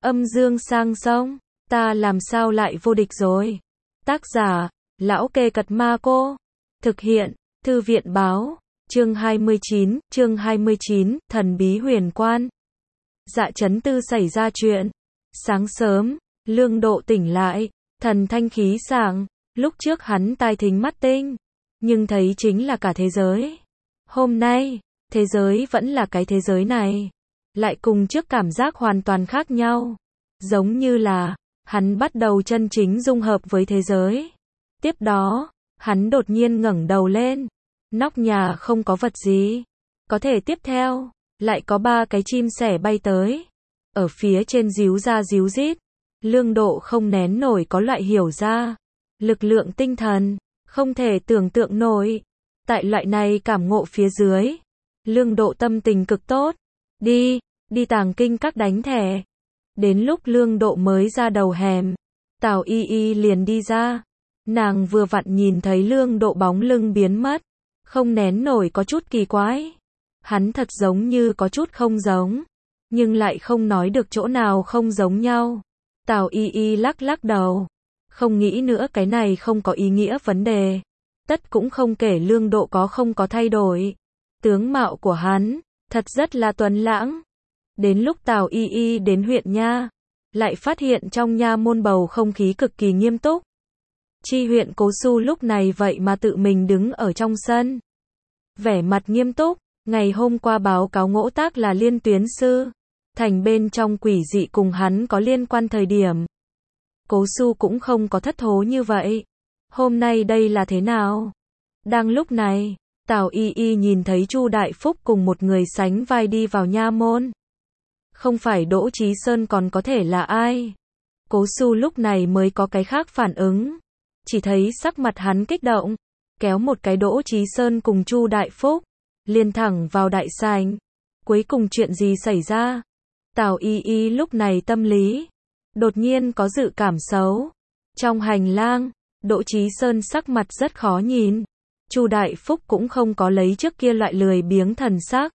Âm dương sang sông, ta làm sao lại vô địch rồi. Tác giả, Lão Kê Cật Ma Cô. Thực hiện, Thư viện báo. Chương 29, Thần bí huyền quan. Dạ Chấn Tư xảy ra chuyện. Sáng sớm, Lương Độ tỉnh lại, thần thanh khí sảng, lúc trước hắn tai thính mắt tinh, nhưng thấy chính là cả thế giới. Hôm nay, thế giới vẫn là cái thế giới này, lại cùng trước cảm giác hoàn toàn khác nhau. Giống như là, hắn bắt đầu chân chính dung hợp với thế giới. Tiếp đó, hắn đột nhiên ngẩng đầu lên. Nóc nhà không có vật gì. Có thể tiếp theo, lại có 3 cái chim sẻ bay tới. Ở phía trên ríu ra ríu rít. Lương Độ không nén nổi có loại hiểu ra. Lực lượng tinh thần, không thể tưởng tượng nổi. Tại loại này cảm ngộ phía dưới, Lương Độ tâm tình cực tốt. Đi Tàng Kinh Các đánh thẻ. Đến lúc Lương Độ mới ra đầu hẻm, Tào Y Y liền đi ra. Nàng vừa vặn nhìn thấy Lương Độ bóng lưng biến mất, không nén nổi có chút kỳ quái. Hắn thật giống như có chút không giống, nhưng lại không nói được chỗ nào không giống nhau. Tào Y Y lắc lắc đầu, không nghĩ nữa, cái này không có ý nghĩa vấn đề. Tất cũng không kể Lương Độ có không có thay đổi. Tướng mạo của hắn, thật rất là tuấn lãng. Đến lúc Tào Y Y đến huyện nha, lại phát hiện trong nha môn bầu không khí cực kỳ nghiêm túc. Chi huyện Cố Xu lúc này vậy mà tự mình đứng ở trong sân. Vẻ mặt nghiêm túc, ngày hôm qua báo cáo ngỗ tác là Liên Tuyến Sư. Thành bên trong quỷ dị cùng hắn có liên quan thời điểm. Cố Xu cũng không có thất thố như vậy. Hôm nay đây là thế nào? Đang lúc này, Tào Y Y nhìn thấy Chu Đại Phúc cùng một người sánh vai đi vào nha môn. Không phải Đỗ Chí Sơn còn có thể là ai? Cố Xu lúc này mới có cái khác phản ứng. Chỉ thấy sắc mặt hắn kích động, kéo một cái Đỗ Chí Sơn cùng Chu Đại Phúc, liền thẳng vào đại sảnh. Cuối cùng chuyện gì xảy ra? Tào Y Y lúc này tâm lý đột nhiên có dự cảm xấu. Trong hành lang, Đỗ Chí Sơn sắc mặt rất khó nhìn. Chu Đại Phúc cũng không có lấy trước kia loại lười biếng thần sắc.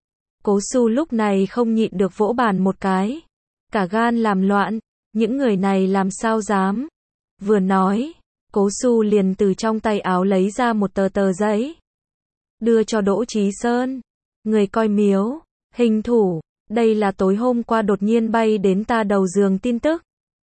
Cố Xu lúc này không nhịn được vỗ bàn một cái. Cả gan làm loạn, những người này làm sao dám. Vừa nói, Cố Xu liền từ trong tay áo lấy ra một tờ giấy. Đưa cho Đỗ Chí Sơn. Người coi miếu, hình thủ, đây là tối hôm qua đột nhiên bay đến ta đầu giường tin tức.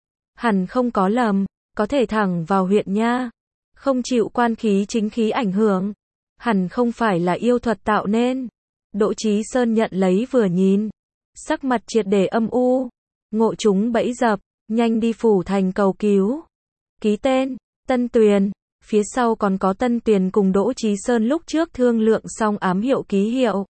Hẳn không có lầm, có thể thẳng vào huyện nha. Không chịu quan khí chính khí ảnh hưởng. Hẳn không phải là yêu thuật tạo nên. Đỗ Chí Sơn nhận lấy vừa nhìn. Sắc mặt triệt để âm u. Ngộ chúng bẫy dập, nhanh đi phủ thành cầu cứu. Ký tên, Tân Tuyền. Phía sau còn có Tân Tuyền cùng Đỗ Chí Sơn lúc trước thương lượng xong ám hiệu ký hiệu.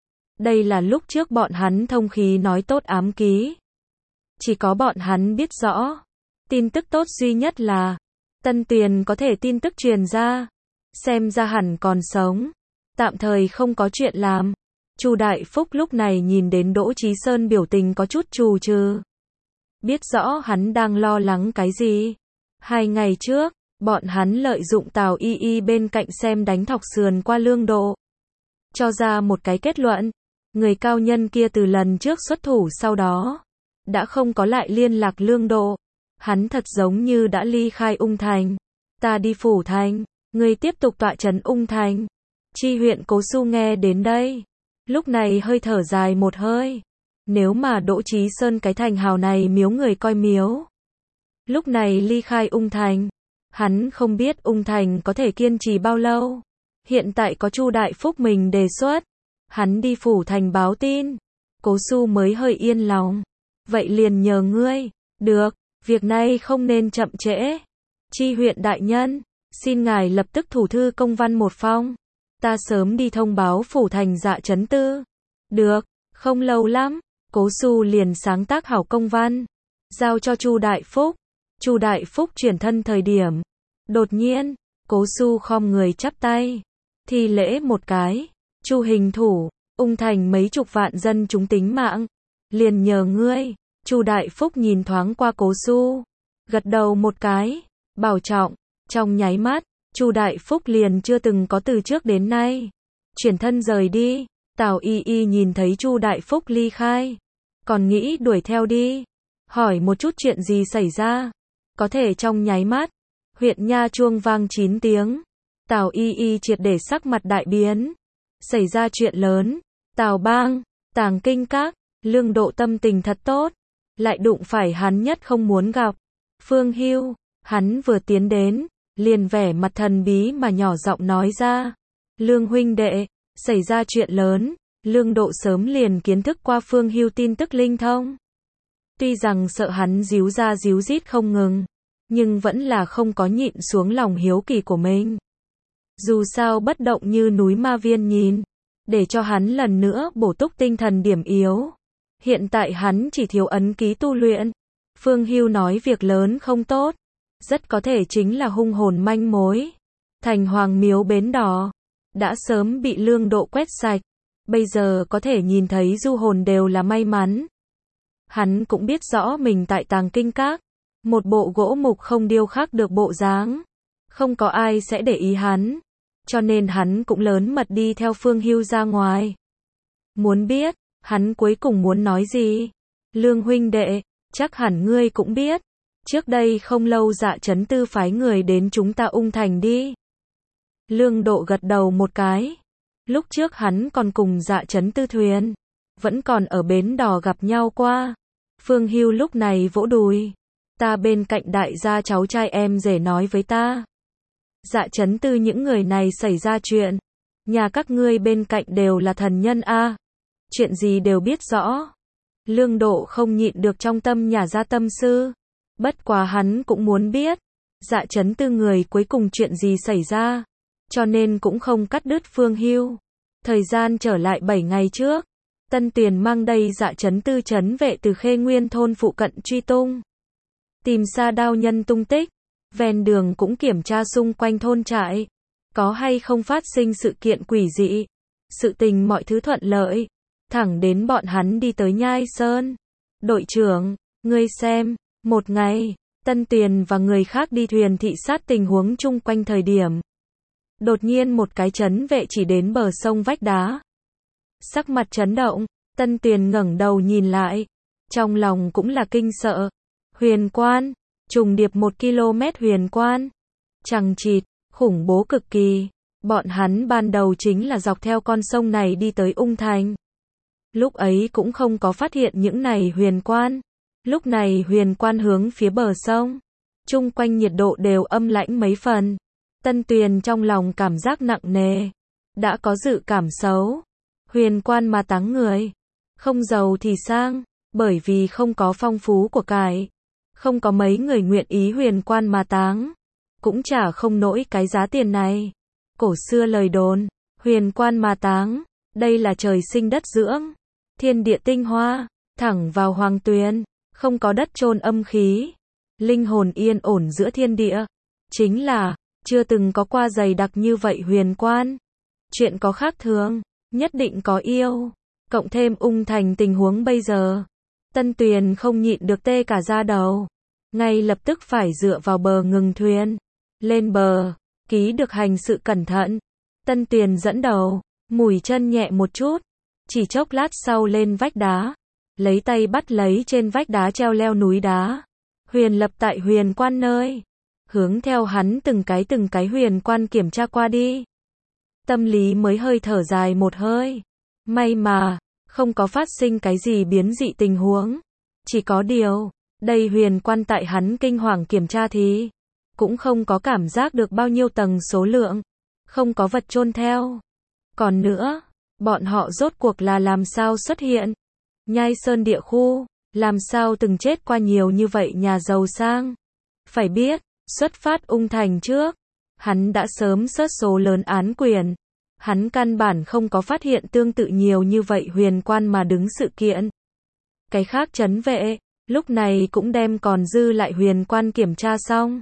Đây là lúc trước bọn hắn thông khí nói tốt ám ký. Chỉ có bọn hắn biết rõ. Tin tức tốt duy nhất là Tân Tuyền có thể tin tức truyền ra. Xem ra hẳn còn sống. Tạm thời không có chuyện làm. Chu Đại Phúc lúc này nhìn đến Đỗ Chí Sơn biểu tình có chút trù trừ. Biết rõ hắn đang lo lắng cái gì. 2 ngày trước, bọn hắn lợi dụng Tào Y Y bên cạnh xem đánh thọc sườn qua Lương Độ. Cho ra một cái kết luận. Người cao nhân kia từ lần trước xuất thủ sau đó đã không có lại liên lạc Lương Độ. Hắn thật giống như đã ly khai Ung Thành. Ta đi phủ thành, người tiếp tục tọa trấn Ung Thành. Chi huyện Cố Xu nghe đến đây, lúc này hơi thở dài một hơi. Nếu mà Đỗ Chí Sơn cái thành hào này miếu người coi miếu, lúc này ly khai Ung Thành, hắn không biết Ung Thành có thể kiên trì bao lâu. Hiện tại có Chu Đại Phúc mình đề xuất, hắn đi phủ thành báo tin. Cố Xu mới hơi yên lòng. Vậy liền nhờ ngươi. Được, việc này không nên chậm trễ. Chi huyện đại nhân, xin ngài lập tức thủ thư công văn một phong. Ta sớm đi thông báo phủ thành Dạ Chấn Tư. Được, không lâu lắm, Cố Xu liền sáng tác hảo công văn, giao cho Chu Đại Phúc. Chu Đại Phúc chuyển thân thời điểm, đột nhiên, Cố Xu khom người chắp tay, thi lễ một cái. Chu hình thủ, Ung Thành mấy chục vạn dân chúng tính mạng, liền nhờ ngươi. Chu Đại Phúc nhìn thoáng qua Cố Xu, gật đầu một cái, bảo trọng. Trong nháy mắt, Chu Đại Phúc liền chưa từng có từ trước đến nay chuyển thân rời đi. Tào Y Y nhìn thấy Chu Đại Phúc ly khai, còn nghĩ đuổi theo đi. hỏi một chút chuyện gì xảy ra. Có thể trong nháy mắt, huyện nha chuông vang 9 tiếng. Tào Y Y triệt để sắc mặt đại biến. Xảy ra chuyện lớn, Tào Bang, Tàng Kinh Các, Lương Độ tâm tình thật tốt, lại đụng phải hắn nhất không muốn gặp. Phương Hưu, hắn vừa tiến đến, liền vẻ mặt thần bí mà nhỏ giọng nói ra. Lương huynh đệ, xảy ra chuyện lớn. Lương Độ sớm liền kiến thức qua Phương Hưu tin tức linh thông. Tuy rằng sợ hắn díu ra díu dít không ngừng, nhưng vẫn là không có nhịn xuống lòng hiếu kỳ của mình. Dù sao bất động như núi ma viên nhìn, để cho hắn lần nữa bổ túc tinh thần điểm yếu. Hiện tại hắn chỉ thiếu ấn ký tu luyện. Phương Hưu nói việc lớn không tốt, rất có thể chính là hung hồn manh mối. Thành Hoàng Miếu Bến Đỏ đã sớm bị Lương Độ quét sạch, bây giờ có thể nhìn thấy du hồn đều là may mắn. Hắn cũng biết rõ mình tại Tàng Kinh Các, một bộ gỗ mục không điêu khắc được bộ dáng, không có ai sẽ để ý hắn, cho nên hắn cũng lớn mật đi theo Phương Hưu ra ngoài. Muốn biết, hắn cuối cùng muốn nói gì? Lương huynh đệ, chắc hẳn ngươi cũng biết, trước đây không lâu Dạ Chấn Tư phái người đến chúng ta Ung Thành đi. Lương Độ gật đầu một cái. Lúc trước hắn còn cùng Dạ Chấn Tư thuyền, vẫn còn ở bến đò gặp nhau qua. Phương Hưu lúc này vỗ đùi. Ta bên cạnh đại gia cháu trai em rể nói với ta. Dạ Chấn Tư những người này xảy ra chuyện. Nhà các ngươi bên cạnh đều là thần nhân a, chuyện gì đều biết rõ. Lương Độ không nhịn được trong tâm nhả ra tâm tư. Bất quá hắn cũng muốn biết. Dạ Chấn Tư người cuối cùng chuyện gì xảy ra. Cho nên cũng không cắt đứt Phương Hưu. Thời gian trở lại 7 ngày trước. Tân Tuyền mang đầy Dạ Chấn Tư trấn vệ từ Khê Nguyên thôn phụ cận truy tung. Tìm ra đao nhân tung tích. Ven đường cũng kiểm tra xung quanh thôn trại. Có hay không phát sinh sự kiện quỷ dị. Sự tình mọi thứ thuận lợi. Thẳng đến bọn hắn đi tới Nhai Sơn. Đội trưởng, ngươi xem, một ngày, Tân Tuyền và người khác đi thuyền thị sát tình huống chung quanh thời điểm. Đột nhiên một cái trấn vệ chỉ đến bờ sông vách đá. Sắc mặt chấn động, Tân Tuyền ngẩng đầu nhìn lại. Trong lòng cũng là kinh sợ. Huyền quan, trùng điệp 1 km huyền quan. Chằng chịt, khủng bố cực kỳ. Bọn hắn ban đầu chính là dọc theo con sông này đi tới Ung Thành. Lúc ấy cũng không có phát hiện những này huyền quan. Lúc này huyền quan hướng phía bờ sông. Chung quanh nhiệt độ đều âm lãnh mấy phần. Tân Tuyền trong lòng cảm giác nặng nề. Đã có dự cảm xấu. Huyền quan mà táng người. Không giàu thì sang. Bởi vì không có phong phú của cải. Không có mấy người nguyện ý huyền quan mà táng. Cũng chả không nổi cái giá tiền này. Cổ xưa lời đồn. Huyền quan mà táng. Đây là trời sinh đất dưỡng. Thiên địa tinh hoa. Thẳng vào hoàng tuyền. Không có đất chôn âm khí. Linh hồn yên ổn giữa thiên địa. Chính là chưa từng có qua dày đặc như vậy huyền quan. Chuyện có khác thường, nhất định có yêu. Cộng thêm Ung Thành tình huống bây giờ. Tân Tuyền không nhịn được tê cả da đầu. Ngay lập tức phải dựa vào bờ ngừng thuyền. Lên bờ, ký được hành sự cẩn thận. Tân Tuyền dẫn đầu, mùi chân nhẹ một chút. Chỉ chốc lát sau lên vách đá. Lấy tay bắt lấy trên vách đá treo leo núi đá. Huyền lập tại huyền quan nơi. Hướng theo hắn từng cái huyền quan kiểm tra qua đi. Tâm lý mới hơi thở dài một hơi. May mà, không có phát sinh cái gì biến dị tình huống. Chỉ có điều, đây huyền quan tại hắn kinh hoàng kiểm tra thì cũng không có cảm giác được bao nhiêu tầng số lượng. Không có vật chôn theo. Còn nữa, bọn họ rốt cuộc là làm sao xuất hiện? Nhai Sơn địa khu, làm sao từng chết qua nhiều như vậy nhà giàu sang? Phải biết, xuất phát Ung Thành trước, hắn đã sớm xớt số lớn án quyền. Hắn căn bản không có phát hiện tương tự nhiều như vậy huyền quan mà đứng sự kiện. Cái khác trấn vệ, lúc này cũng đem còn dư lại huyền quan kiểm tra xong.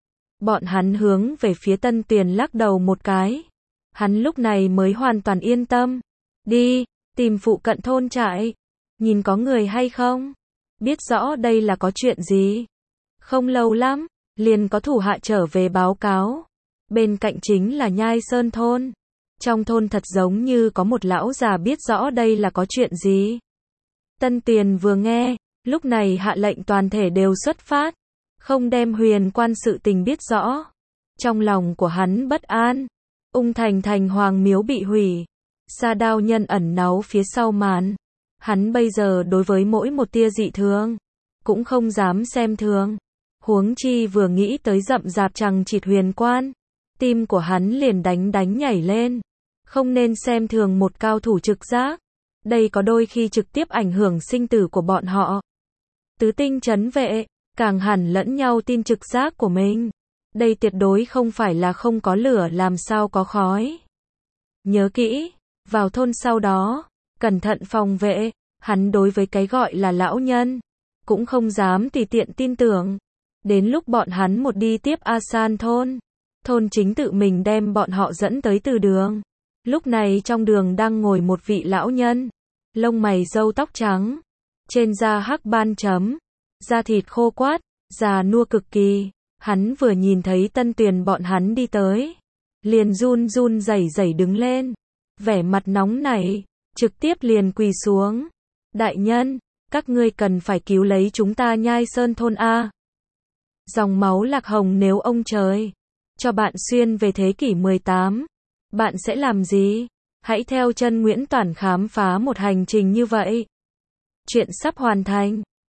Bọn hắn hướng về phía Tân Tuyền lắc đầu một cái. Hắn lúc này mới hoàn toàn yên tâm. Đi, tìm phụ cận thôn trại. Nhìn có người hay không? Biết rõ đây là có chuyện gì? Không lâu lắm, liền có thủ hạ trở về báo cáo. Bên cạnh chính là Nhai Sơn thôn. Trong thôn thật giống như có một lão già biết rõ đây là có chuyện gì. Tân Tuyền vừa nghe, lúc này hạ lệnh toàn thể đều xuất phát, không đem Huyền Quan sự tình biết rõ. Trong lòng của hắn bất an, Ung Thành thành hoàng miếu bị hủy, Sa Đao Nhân ẩn náu phía sau màn. Hắn bây giờ đối với mỗi một tia dị thường, cũng không dám xem thường. Huống chi vừa nghĩ tới rậm rạp chằng chịt Huyền Quan, tim của hắn liền đánh nhảy lên. Không nên xem thường một cao thủ trực giác. Đây có đôi khi trực tiếp ảnh hưởng sinh tử của bọn họ. Tứ tinh trấn vệ, càng hẳn lẫn nhau tin trực giác của mình. Đây tuyệt đối không phải là không có lửa làm sao có khói. Nhớ kỹ, vào thôn sau đó, cẩn thận phòng vệ, hắn đối với cái gọi là lão nhân, cũng không dám tùy tiện tin tưởng. Đến lúc bọn hắn một đi tiếp A San thôn, thôn chính tự mình đem bọn họ dẫn tới từ đường. Lúc này trong đường đang ngồi một vị lão nhân, lông mày râu tóc trắng, trên da hắc ban chấm, da thịt khô quắt, già nua cực kỳ. Hắn vừa nhìn thấy Tân Tuyền bọn hắn đi tới, liền run rẩy đứng lên, vẻ mặt nóng nảy, trực tiếp liền quỳ xuống. Đại nhân, các ngươi cần phải cứu lấy chúng ta Nhai Sơn thôn A. Dòng máu Lạc Hồng, nếu ông trời cho bạn xuyên về thế kỷ 18, bạn sẽ làm gì? Hãy theo chân Nguyễn Toản khám phá một hành trình như vậy. Chuyện sắp hoàn thành.